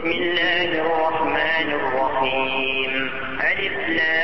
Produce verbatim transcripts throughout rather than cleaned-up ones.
بسم الله الرحمن الرحيم. ألف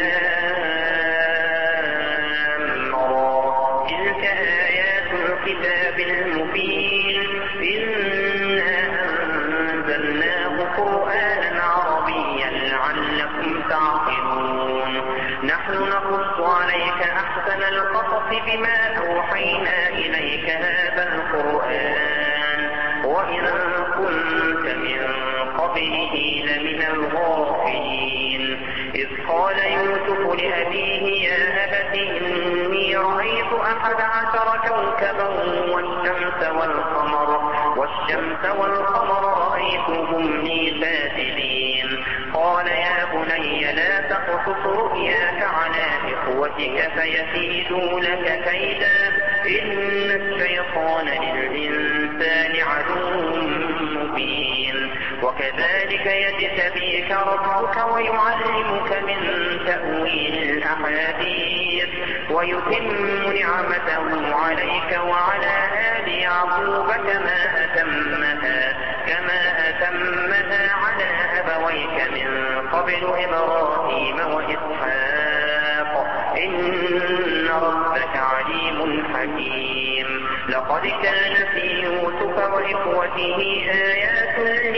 لام را. تلك آيات الكتاب المبين. إنا أنزلناه قرآنا عربيا لعلكم تعقلون. نحن نقص عليك أحسن القصص بما أوحينا إليك هذا القرآن وإن كنت من قبله لمن الغافلين. إذ قال يوسف لأبيه يا أبت إني رأيت أحد عشر كوكبا والشمس والقمر والشمس والقمر رأيتهم لي ساجدين. قال يا بني لا تقصص رؤياك على إخوتك فيكيدوا لك كيدا إن الشيطان للإنسان عدو مبين. وكذلك يجتبيك ربك ويعلمك من تأويل الأحاديث ويتم نعمته عليك وعلى آل يعقوب كما أتمها كما أتمها على أبويك من قبل إبراهيم وإسحاق إن ربك عليم حكيم. لقد كان في يوسف وإخوته آيات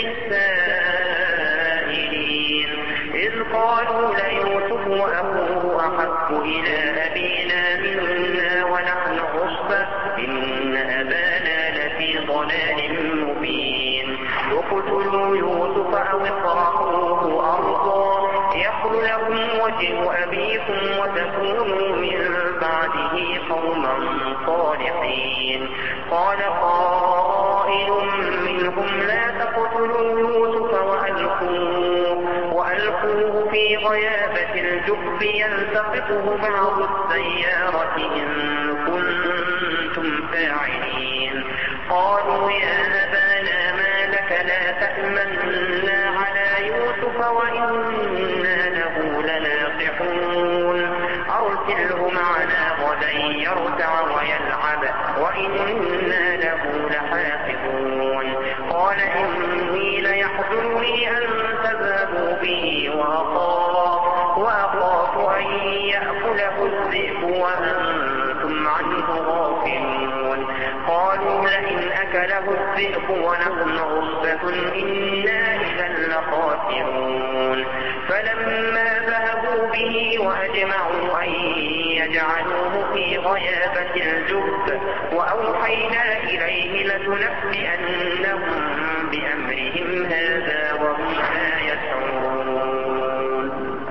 للسائلين إذ قالوا ليوسف وأخوه أحب إلى أبينا منا ونحن عصبة إن أبانا لفي ضلال مبين. اقتلوا يوسف أو اطرحوه أرضا يخل لكم وجه أبيكم وتكونوا من بعده قوما صالحين. قال قائل منهم لا تقتلوا يوسف وألقوه, وألقوه في غيابة الجب يلتقطه بعض السيارة إن كنتم فاعلين. قالوا يا أبانا ما لك لا تأمنا على يوسف وإنا له لناصحون. أرسله معنا غدا يرتع ويلعب وإنا له لحافظون. قال إني ليحزنني أن تذهبوا به وأخاف, وأخاف أن يأكله الذئب وأنتم عنه غافلون. قالوا لئن أكله الذئب ونحن عصبة إنا إذا لخاسرون. فلما ذهبوا به وأجمعوا أن يجعلوه في غيابة الجب وأوحينا إليه لتنبئنهم بأمرهم هذا وهم لا يشعرون.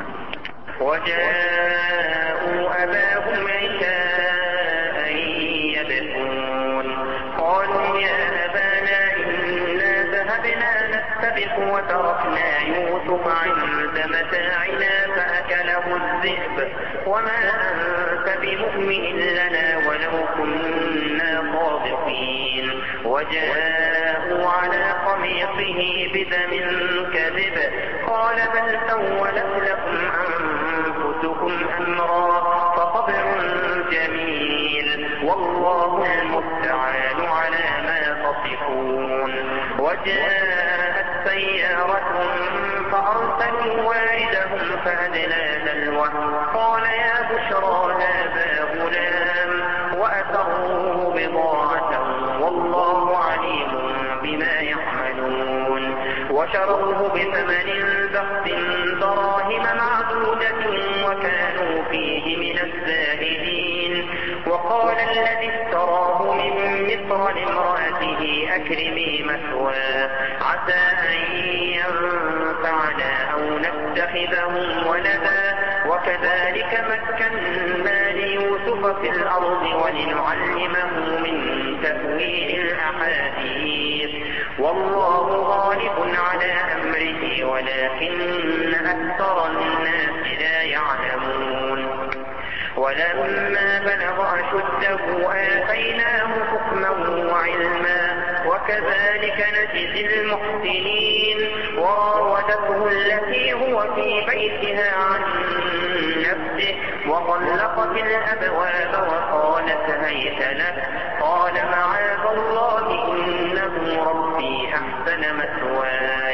وجاءوا أباهم عشاء يبكون. قالوا يا أبانا إنا ذهبنا نستبق وتركنا يوسف عند متاعنا فأكله الذئب وما أنت بمؤمن لنا ولو كنا صادقين. وجاءوا على قميصه بدم كذب قال بل سولت لكم أنفسكم أمرا فصبر جميل والله المستعان على ما تصفون. وجاءت سيارة فأرسلوا واردهم فأدلى دلوه قال يا بشرى هذا غلام وأسروه بضاعة والله عليم بما يعملون. وشروه بثمن بخس دراهم معدودة وكانوا فيه من الزاهدين. وقال الذي اشتراه من مصر لامرأته أكرمي مثواه عسى أن ينفعنا أو نتخذه ولدا وكذلك مكنا ليوسف في الأرض ولنعلمه من تأويل الأحاديث والله غالب على أمره ولكن أكثر الناس لا يعلمون. ولما بلغ أشده آتيناه حكما وعلما وكذلك نجزي المحسنين. وراودته التي هو في بيتها عن نفسه وغلقت الأبواب وقالت هيت لك قال معاذ الله إنه ربي أحسن مثواي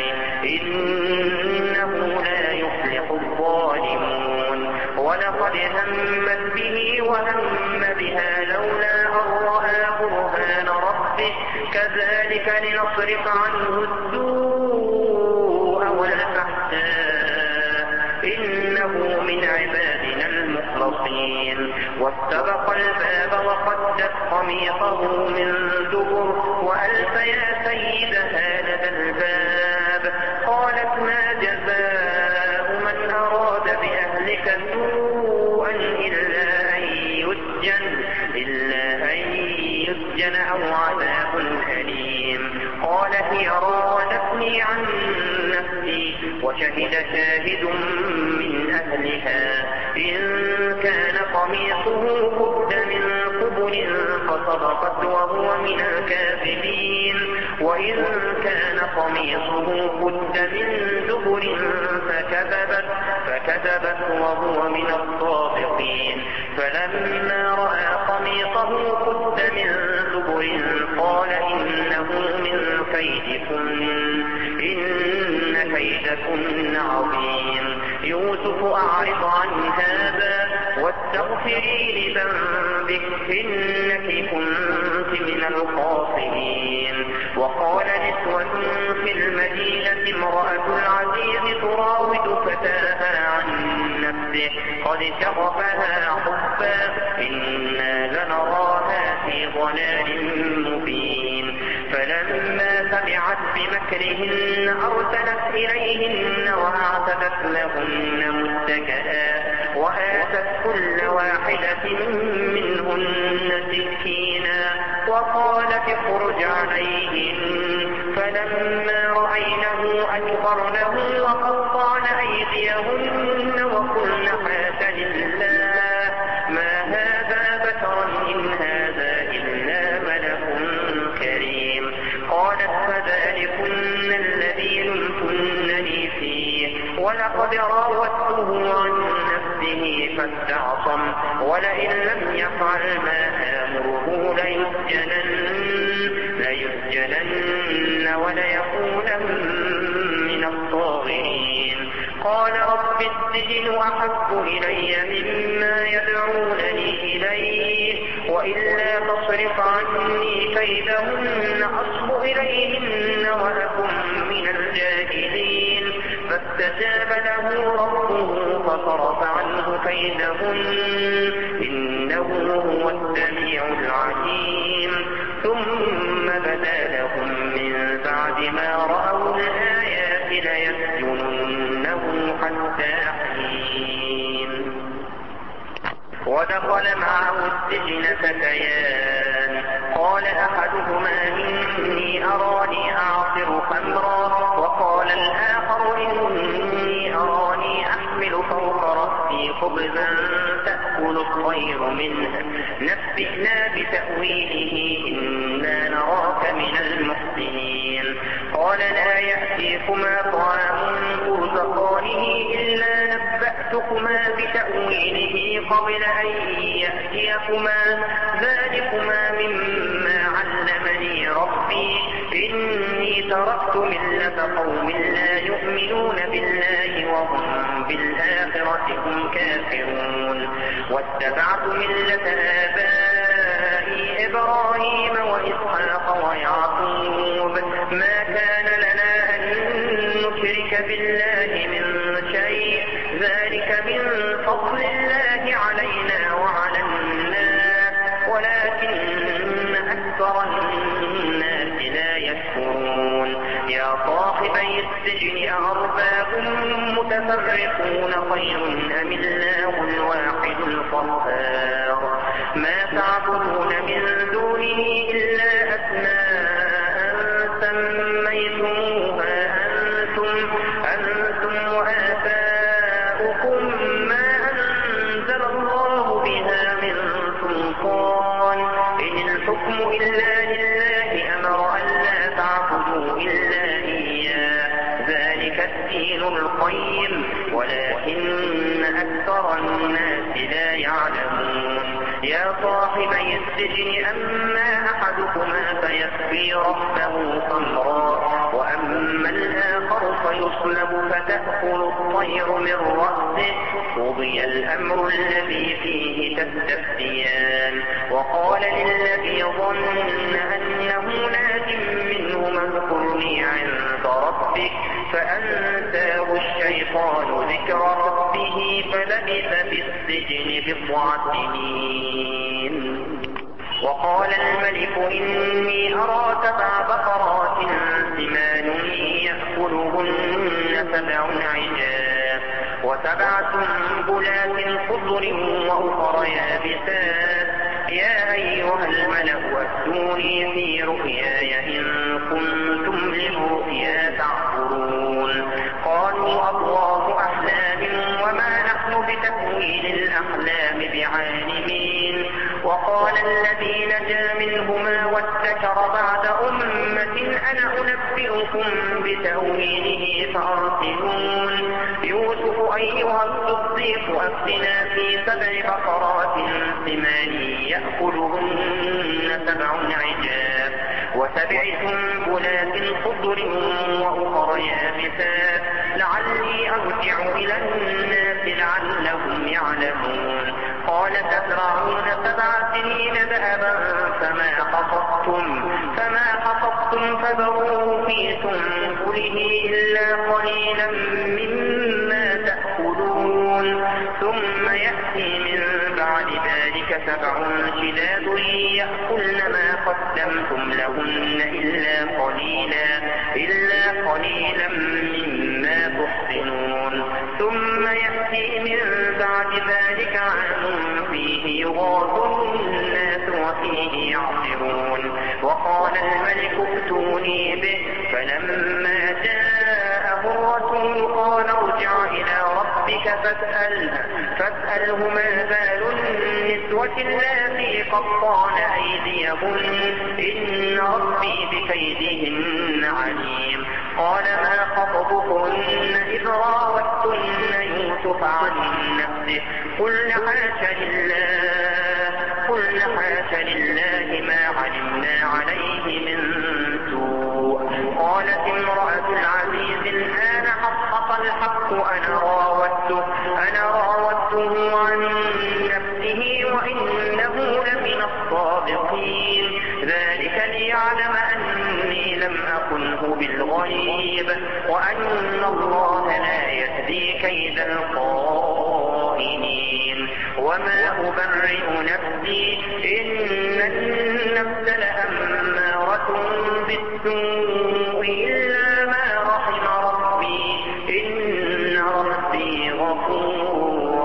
إنه لا يفلح الظالمون ولقد همت به وهم بها لولا أن رأى برهان ربه كذلك لنصرف عنه السوء والفحشاء إنه من عبادنا المخلصين واستبق الباب وقدت قميصه من دبر وألف يا سيدها لدى الباب قالت ما جزاء من أراد بأهلك سوءا إلا أن يسجن إلا أن يسجن أو عذاب أليم قال هي راودتني عن نفسي وشهد شاهد من أهلها إن كان قميصه قد من قبل فصدقت وهو من الكاذبين وإن كان قميصه قد من دبر فكذبت فكذبت وهو من الصادقين فلما رأى قميصه قد من دبر قال إنه من كيدكن إن كيدكن عظيم يوسف أعرض عن هذا واستغفري لذنبك إنك كنت من الخاطئين وقال نسوة في المدينة امرأة العزيز تراود فتاها عن نفسه قد شغفها حبا إنا لنراها في ضلال مبين فلما سمعت بمكرهن أرسلت إليهن وأعتدت لهن متكئا وآتت كل واحدة منهن سكينا وقالت اخرج عليهن فلما رأينه أكبرنه وقطعن أيديهن وقلن حاش لله ما هذا بشرا إن هذا إلا ملك كريم قالت فذلكن الذي لمتنني فيه ولقد راودته عن نفسه فاستعصم ولئن لم يفعل ما آمره ليسجنن ليسجنن وليكونن من الصاغرين قال رب السجن أحب إلي مما يدعونني إليه وإلا تصرف عني كيدهن أصب إليهن وأكن من الجاهلين فاستجاب له ربه فصرف عنه كيدهن إنه هو السميع العليم ثم بدا لهم من بعد ما رأوا الآيات ليسجننه حتى حين ودخل معه السجن فتيان قال أحدهما إني أراني أعصر خمرا وقال الآخر إني أراني أحمل فوق رأسي خبزا تأكل الطير منه نبئنا بتأويله إنا نراك من المحسنين قال لا يأتيكما طعام ترزقانه إلا نبأتكما بتأويله قبل أن يأتيكما ذلكما مما علمني ربي إني تركت ملة قوم لا يؤمنون بالله وهم بالآخرة هم كافرون واتبعت ملة آبائي إبراهيم وإسحاق ويعقوب ما كان لنا أن نشرك بالله من شيء ذلك من فضل الله علينا وعلى الناس ولكن أكثر الناس لا يشكرون يا صاحبي السجن أأرباب متفرقون خير أم الله الواحد القهار ما تعبدون من دونه إلا أسماء سميتموها أنتم أنتم وآباؤكم ما أنزل الله بها من سلطان إن الحكم إلا لله أمر ألا تعبدوا إلا إياه ذلك الدين القيم ولكن أكثر الناس لا يعلمون يا صاحبي السجن أما أحدكما فيسقي ربه خمرا وأما الآخر ويصلب فتأكل الطير من رأسه قضي الأمر الذي فيه تستفتيان وقال للذي ظن أنه ناج منهما اذكرني عند ربك فأنساه الشيطان ذكر ربه فلبث في السجن بضع سنين. وقال الملك إني أرى سبع بقرات سمان يأكلهن سبع عجاف وسبع سنبلات خضر وأخر يابسات يا أيها الملأ أفتوني في رؤياي إن كنتم للرؤيا تعبرون. قالوا أضغاث أحلام وما نحن بتأويل الأحلام بعالمين. وقال الذي نجا منهما وادكر بعد أمة أنا أنبئكم بتأويله فأرسلون. يوسف أيها الصديق أفتنا في سبع بقرات سمان يأكلهن سبع عجاف وسبع سنبلات خضر وأخر يابسات لعلي أرجع إلى الناس لعلهم يعلمون. قال تزرعون سبع سنين دأبا فما حصدتم فما حصدتم فذروه في سنبله إلا قليلا مما تأكلون ثم يأتي من بعد ذلك سبع شداد يأكلن ما قدمتم لهن إلا قليلا إلا قليلا مما تحصنون. ثم يأتي من بعد ذلك عام فيه يغاث الناس وفيه يعصرون. وقال الملك ائتوني به فلما جاءه الرسول قال ارجع إلى ربك فاسأله, فاسأله ما بال النسوة اللاتي قطعن أيديهن إن ربي بكيدهن عليم. قال ما خطبكن إذ راوتن يوسف عن نفسه قلن حاش لله قلن حاش لله ما علمنا عليه من سوء. قالت امرأة العزيز الآن حقق الحق أنا راودته أنا راودته عن نفسه وإنه لمن الصادقين. ذلك ليعلم أني لم أخنه بالغيب وأن الله لا يهدي كيد الخائنين. وما أبرئ نفسي إن النفس لأمارة بالسوء إلا ما رحم ربي إن ربي غفور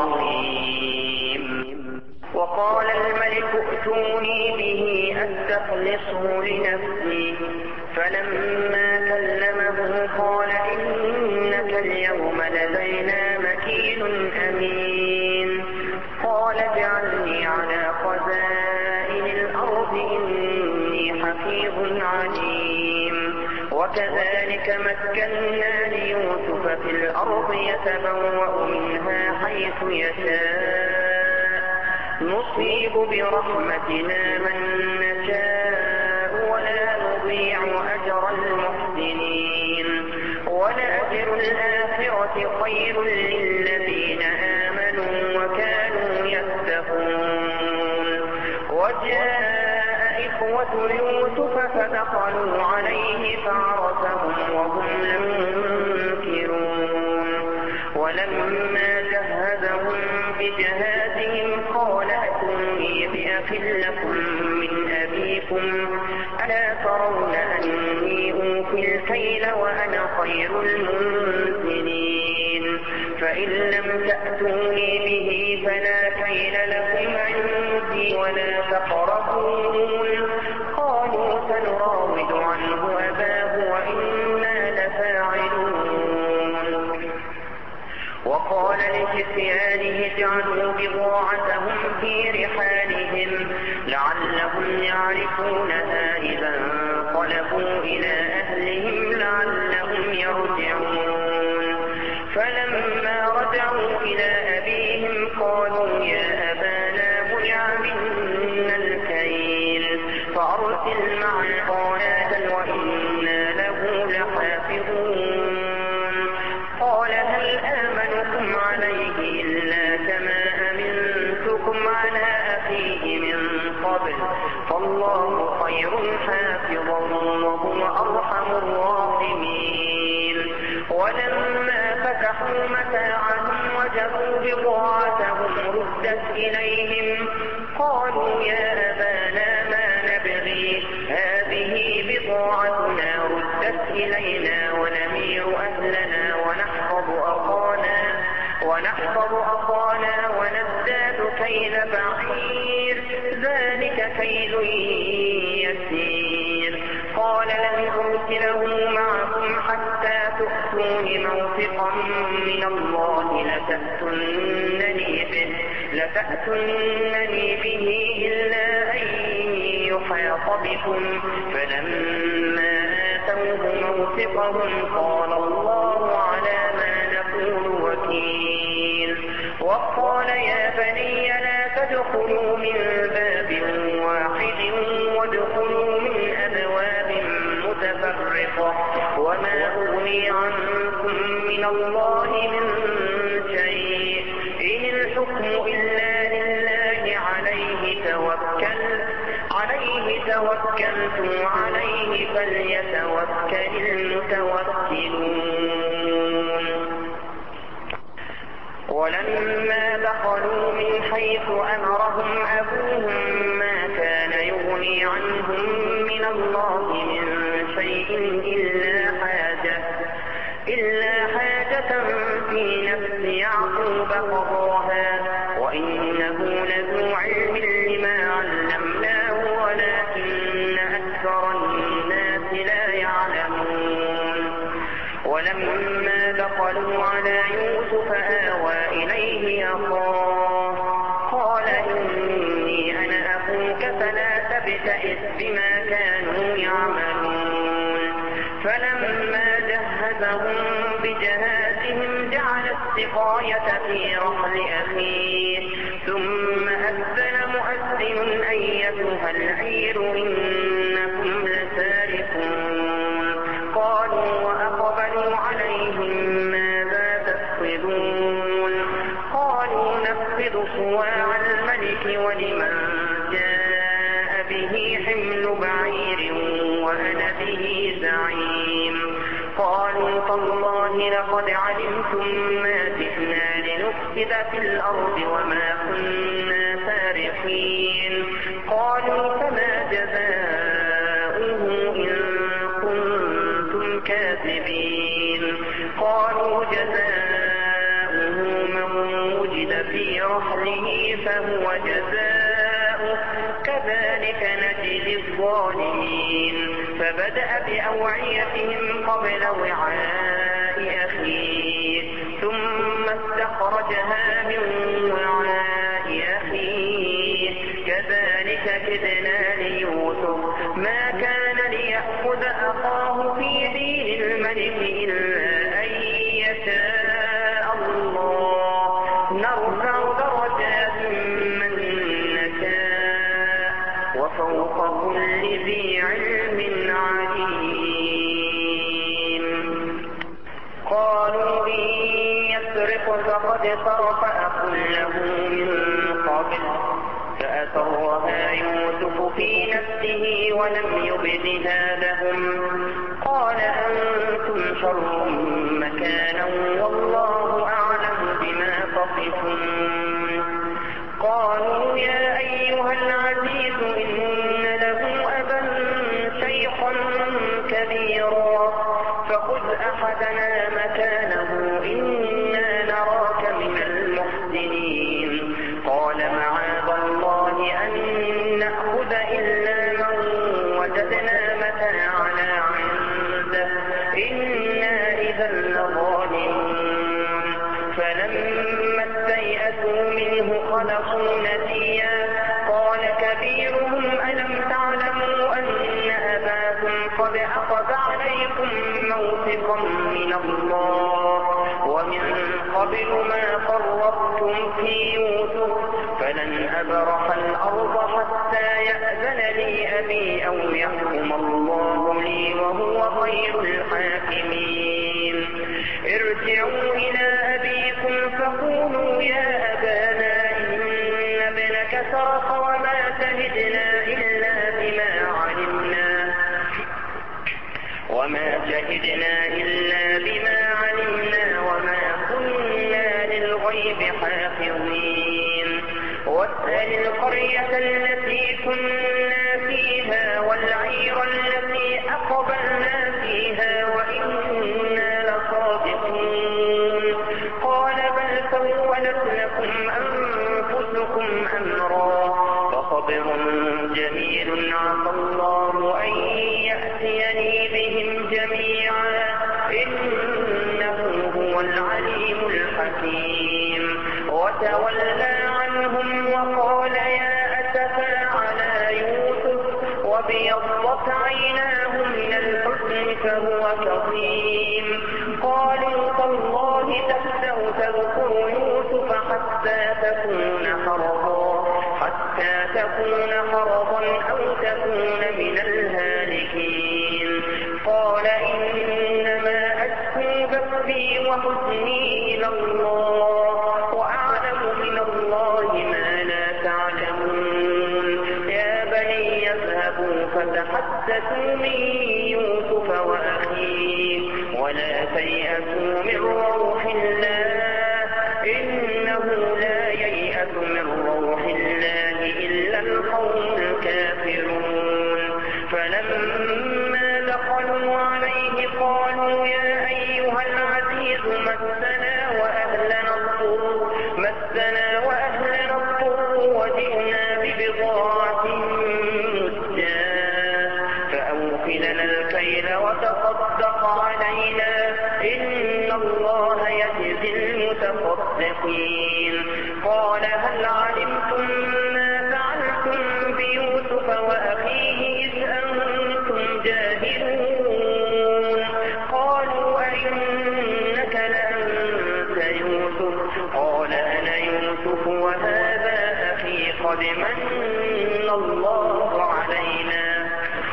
رحيم. وقال الملك ائتوني به أستخلصه لنفسي فلما كلمه قال إنك اليوم لدينا مكين أمين. قال اجعلني على خزائن الأرض إني حفيظ عليم. وكذلك مكنا ليوسف في الأرض يتبوأ منها حيث يشاء نصيب برحمتنا من نشاء ولا نضيع أجر المحسنين. ولأجر الآخرة خير للذين آمنوا وكانوا يتقون. وجاء إخوة يوسف فدخلوا عليه فعرفهم وهم منكرون. ولما جهزهم بجهازهم قال ائتوني بأخ لكم من أبيكم ألا ترون أني أوفي الكيل وأنا خير المنزلين. فإن لم تأتوني به فلا كيل لكم عندي ولا تقربون. قالوا سنراود عنه أباه وإنا لفاعلون. وقال لفتيانه اجعلوا بضاعتهم في رحالهم لعلهم يعرفونها إذا انقلبوا إلى أهلهم لعلهم يرجعون. فلما رجعوا إلى أبيهم قالوا يا أبانا منع منا الكيل فأرسل معنا وإنا له لحافظون. فتحوا متاعهم وجدوا بضاعتهم ردت إليهم قالوا يا أبانا ما نبغي هذه بضاعتنا ردت إلينا ونمير أهلنا ونحفظ أخانا ونحفظ أخانا ونزداد كيل بعير ذلك كيل يسير قال لن أرسله معكم حتى تؤتون موثقا من الله لتأتونني به, لتأتونني به إلا أن يحاط بكم فلما آتوه موثقهم قال الله على ما نقول وكيل وقال يا بني لا تدخلوا من باب واحد وادخلوا من أبواب متفرقة وما أغني عنكم من الله من شيء إن الحكم إلا لله عليه توكل عليه توكلت عليه فليتوكل المتوكلون ولما دخلوا من حيث أمرهم أبوهم ما كان يغني عنهم من الله من شيء إلا حاجة, إلا حاجة في نفس يعقوب قضاها وإنه لذو علم لما علمناه ولكن أكثر الناس لا يعلمون ولما دخلوا على يوسف آوى إليه أخاه قال إني أنا أخوك فلا تبتئس بما كانوا يعملون فلما جهزهم بجهازهم جعل السقاية في رحل أخيه ثم أذن مؤذن أيتها العير إنكم لسارقون قالوا وأقبلوا عليهم ماذا تفقدون قالوا نفقد صواع الملك ولمن جاء به حمل بعير وأنا به زعيم قالوا تالله لقد علمتم ما جئنا لنفسد في الأرض وما كنا سارقين قالوا فما جزاؤه إن كنتم كاذبين قالوا جزاؤه من وجد في رحله فهو جزاؤه كذلك نجزي الظالمين فبدأ بأوعيتهم قبل وعاء أخيه ثم استخرجها من وعاء أخيه كذلك كدنا ليوسف ما كان ليأخذ أخاه في دين الملك إلا أن يشاء الله نرفع درجات من نشاء وفوق كل ذي علم عليم قالوا إن يسرق فقد سرق أخ له من قبل فأسرها يوسف في نفسه ولم يبدها لهم قال أنتم شر مكانا والله أعلم بما تصفون قالوا يا أيها العزيز إن له أبا شيخا كبيرا فخذ أحدنا مكانه إنا نراك من المحسنين قال معاذ الله أن نأخذ إلا من وجدنا متاعنا عنده إنا إذا لظالمون فلما استيئسوا منه خلقوا نسيا قال كبيرهم ألم تعلموا أن أباكم قد أخذ عليكم موثقا من الله ومن قبل ما فرطتم في يوسف فلن أبرح الأرض حتى يأذن لي أبي أو يحكم الله لي وهو خير الحاكمين ارجعوا إلى أبيكم فقولوا يا أبانا إن ابنك سرق وما شهدنا إلا بما علمنا وما شهدنا إلا بما علمنا وما الغيب حافظين واسأل القرية التي كنا فيها والعير التي أقبلنا فيها وإنا لصادقون قال بل سولت لكم أنفسكم أمرا فصبر جميل عسى الله أن يأتيني بهم جميعا إنه هو العليم الحكيم وتولى عنهم وقال يا أسفى على يوسف وابيضت عيناه من الحزن فهو كظيم قالوا تالله تفتأ تذكر يوسف حتى تكون حرضا حتى تكون حرضا أو تكون من الهالكين قال إنما أشكو بثي وحزني إلى الله وأعلم من الله ما لا تعلمون يا بني يذهبوا فتحدثوا من يوسف وأخيه ولا تيأسوا من روح الله إنه لا ييأس من روح الله إلا القوم الكافرون فلما دخلوا عليه قالوا يا أيها العزيز مسنا وأهلنا الضر مسنا وأهلنا الضر وجئنا ببضاعة مزجاة فأوف لنا الكيل وتصدق علينا إن الله يجزي المتصدقين قال هل علمتم ما فعلتم بيوسف وأخيه إذ أنتم جاهلون قالوا أئنك لأنت يوسف قال أنا يوسف وهذا أخي قد من الله علينا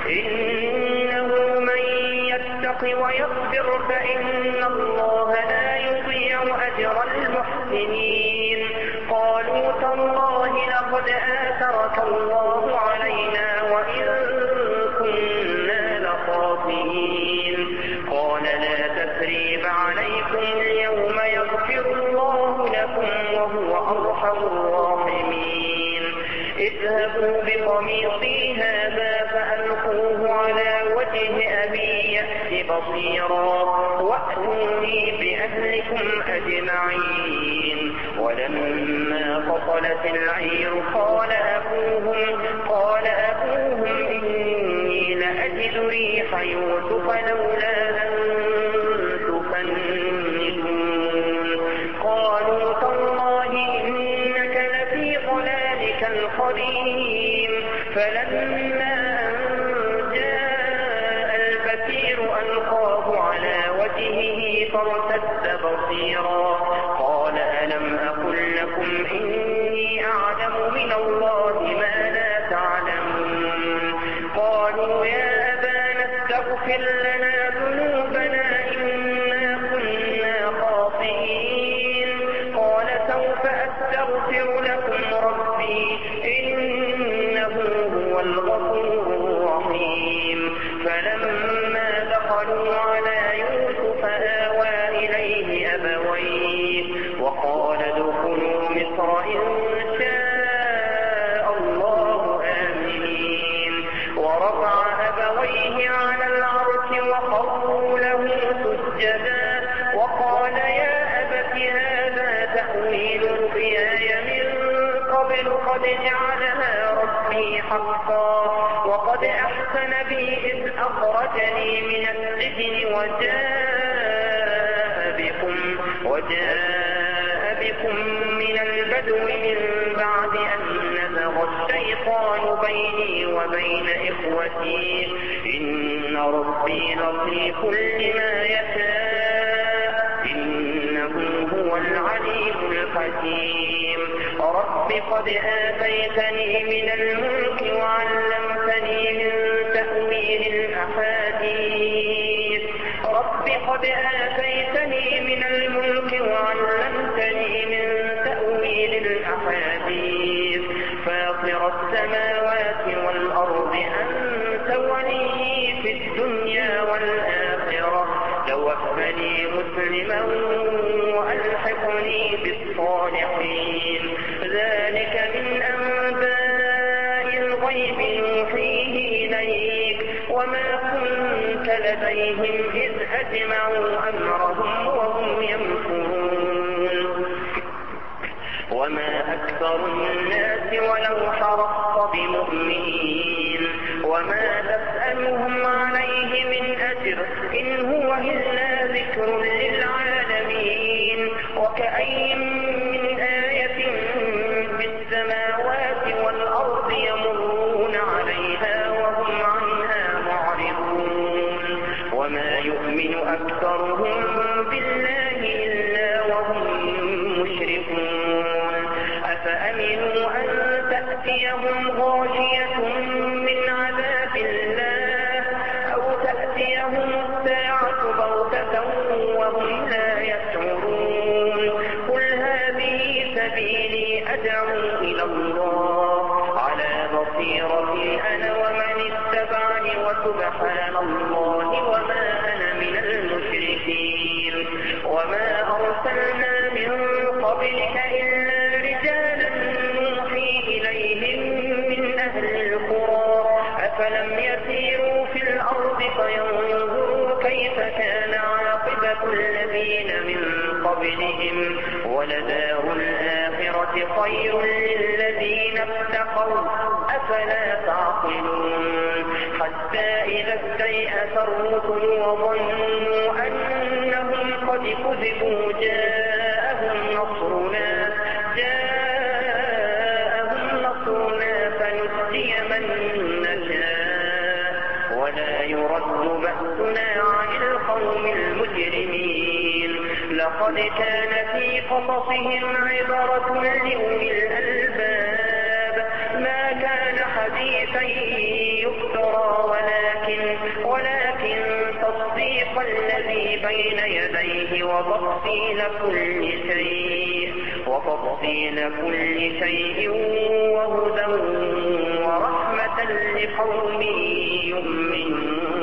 إنه من يتق ويصبر فإن الله لا يضيع أجر المحسنين قالوا تالله لقد آثرك الله علينا وإن كنا لخاطئين قال لا تثريب عليكم اليوم يغفر الله لكم وهو أرحم الراحمين اذهبوا بقميصي هذا فألقوه على وجه أبي يأت بصيرا وأتوني بأهلكم أجمعين ولما فصلت العير قال أبوهم قال أبوهم إني لأجد ريح يوسف لولا أن تفندون قالوا تالله إنك لفي ضلالك القديم فلما أن جاء البشير ألقاه على وجهه فارتد بصيرا قال ألم أقل لكم إني أعلم من الله ما لا تعلمون قالوا يا أبانا استغفر لنا ذنوبنا إنا كنا خاطئين قال سوف أستغفر لكم ربي إنه هو الغفور الرحيم فلما دخلوا على يوسف آوى إليه أبويه وقال ادخلوا مصر إن شاء الله آمنين ورفع أبويه على العرش وخروا له سجدا وقال يا أبت هذا تأويل رؤياي من قبل قد جعلها ربي حقا وقد أحسن بي إذ أخرجني من السجن وجاء بكم وجاء بكم من البدو من بعد أن نزغ الشيطان بيني وبين إخوتي إن ربي لطيف لما يشاء إنه هو العليم الحكيم رب قد آتيتني من الملك وعلمتني من تأويل الأحاديث رب قد آتيتني من الملك وعلمتني من تأويل الأحاديث فاطر السماوات والأرض أنت ولي في الدنيا والآخرة توفني مسلما وألحقني بالصالحين. ذلك من أنباء الغيب نوحيه إليك وما كنت لديهم إذ أجمعوا أمرهم وهم يمكرون. وما أكثر الناس ولو حرصت بمؤمنين وما تسألهم عليه من أجر إن هو إلا ذكر للعالمين. وكأي من آية بالسماوات والأرض يمرون عليها وهم عنها معرضون. وما يؤمن أكثرهم بالله إلا وهم مشركون. أفأمنوا أن تأتيهم غاشية من عذاب الله أو تأتيهم الساعة بغتة وهم لا يشعرون. قل هذه سبيلي أدعو إلى الله على بصيرة أنا ومن اتبعني وسبحان الله وما أنا من المشركين. وما أرسلنا من قبلك إلا رجالا نوحي إليهم من أهل القرى أفلم يسيروا في الأرض فينظروا كيف كان عاقبة الذين من قبلهم ولدار الآخرة خير للذين اتقوا أفلا تعقلون. حتى إذا استيأس الرسل وظنوا أنهم قد كذبوا جاءهم نصرنا جاءهم نصرنا فنجي من نشاء ولا يرد بأسنا عن القوم المجرمين. لقد كان في قصصهم عبرة لأولي الألباب ما كان حديثا يفترى ولكن ولكن تصديق الذي بين يديه وتفصيل كل شيء وتفصيل كل شيء وهدى ورحمة لقوم يؤمنون.